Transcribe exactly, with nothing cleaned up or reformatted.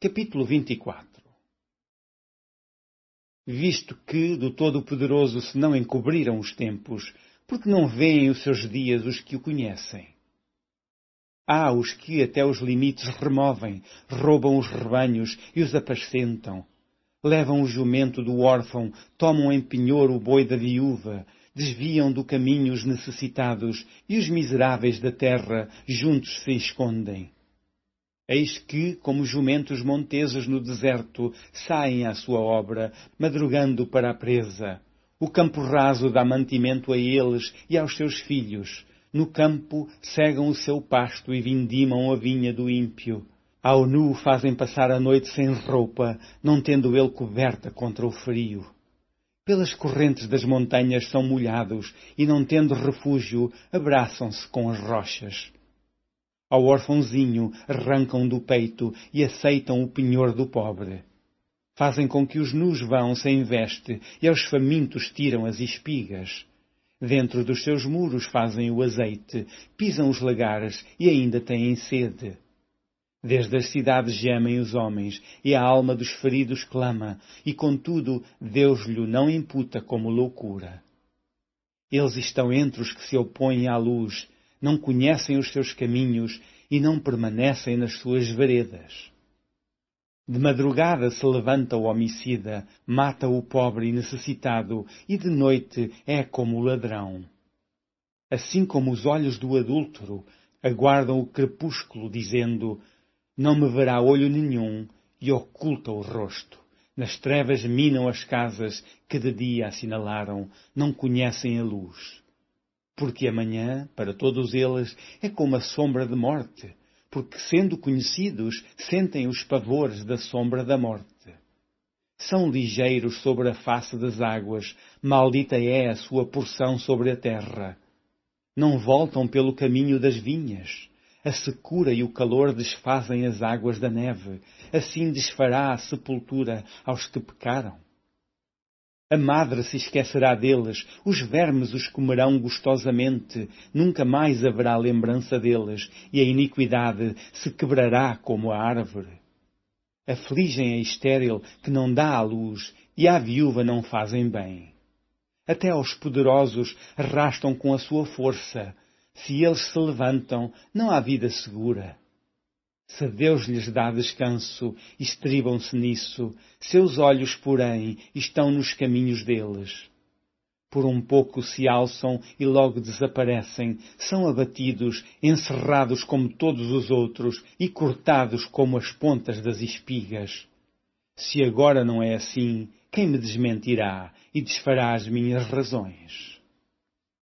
Capítulo vinte e quatro. Visto que do Todo-Poderoso se não encobriram os tempos, porque não veem os seus dias os que o conhecem. Há os que até os limites removem, roubam os rebanhos e os apacentam. Levam o jumento do órfão, tomam em penhor o boi da viúva, desviam do caminho os necessitados e os miseráveis da terra juntos se escondem. Eis que, como jumentos monteses no deserto, saem à sua obra, madrugando para a presa. O campo raso dá mantimento a eles e aos seus filhos. No campo cegam o seu pasto e vindimam a vinha do ímpio. Ao nu fazem passar a noite sem roupa, não tendo ele coberta contra o frio. Pelas correntes das montanhas são molhados e, não tendo refúgio, abraçam-se com as rochas. Ao órfãozinho arrancam do peito e aceitam o penhor do pobre. Fazem com que os nus vão sem veste e aos famintos tiram as espigas. Dentro dos seus muros fazem o azeite, pisam os lagares e ainda têm sede. Desde as cidades gemem os homens e a alma dos feridos clama, e contudo Deus lhe não imputa como loucura. Eles estão entre os que se opõem à luz, não conhecem os seus caminhos e não permanecem nas suas veredas. De madrugada se levanta o homicida, mata o pobre e necessitado, e de noite é como o ladrão. Assim como os olhos do adúltero aguardam o crepúsculo, dizendo: não me verá olho nenhum, e oculta o rosto. Nas trevas minam as casas que de dia assinalaram, não conhecem a luz. Porque amanhã, para todos eles, é como a sombra de morte, porque, sendo conhecidos, sentem os pavores da sombra da morte. São ligeiros sobre a face das águas, maldita é a sua porção sobre a terra. Não voltam pelo caminho das vinhas. A secura e o calor desfazem as águas da neve, assim desfará a sepultura aos que pecaram. A madre se esquecerá deles, os vermes os comerão gostosamente, nunca mais haverá lembrança deles, e a iniquidade se quebrará como a árvore. Afligem a estéril que não dá à luz, e à viúva não fazem bem. Até aos poderosos arrastam com a sua força. Se eles se levantam, não há vida segura. Se Deus lhes dá descanso, estribam-se nisso. Seus olhos, porém, estão nos caminhos deles. Por um pouco se alçam e logo desaparecem. São abatidos, encerrados como todos os outros e cortados como as pontas das espigas. Se agora não é assim, quem me desmentirá e desfará as minhas razões?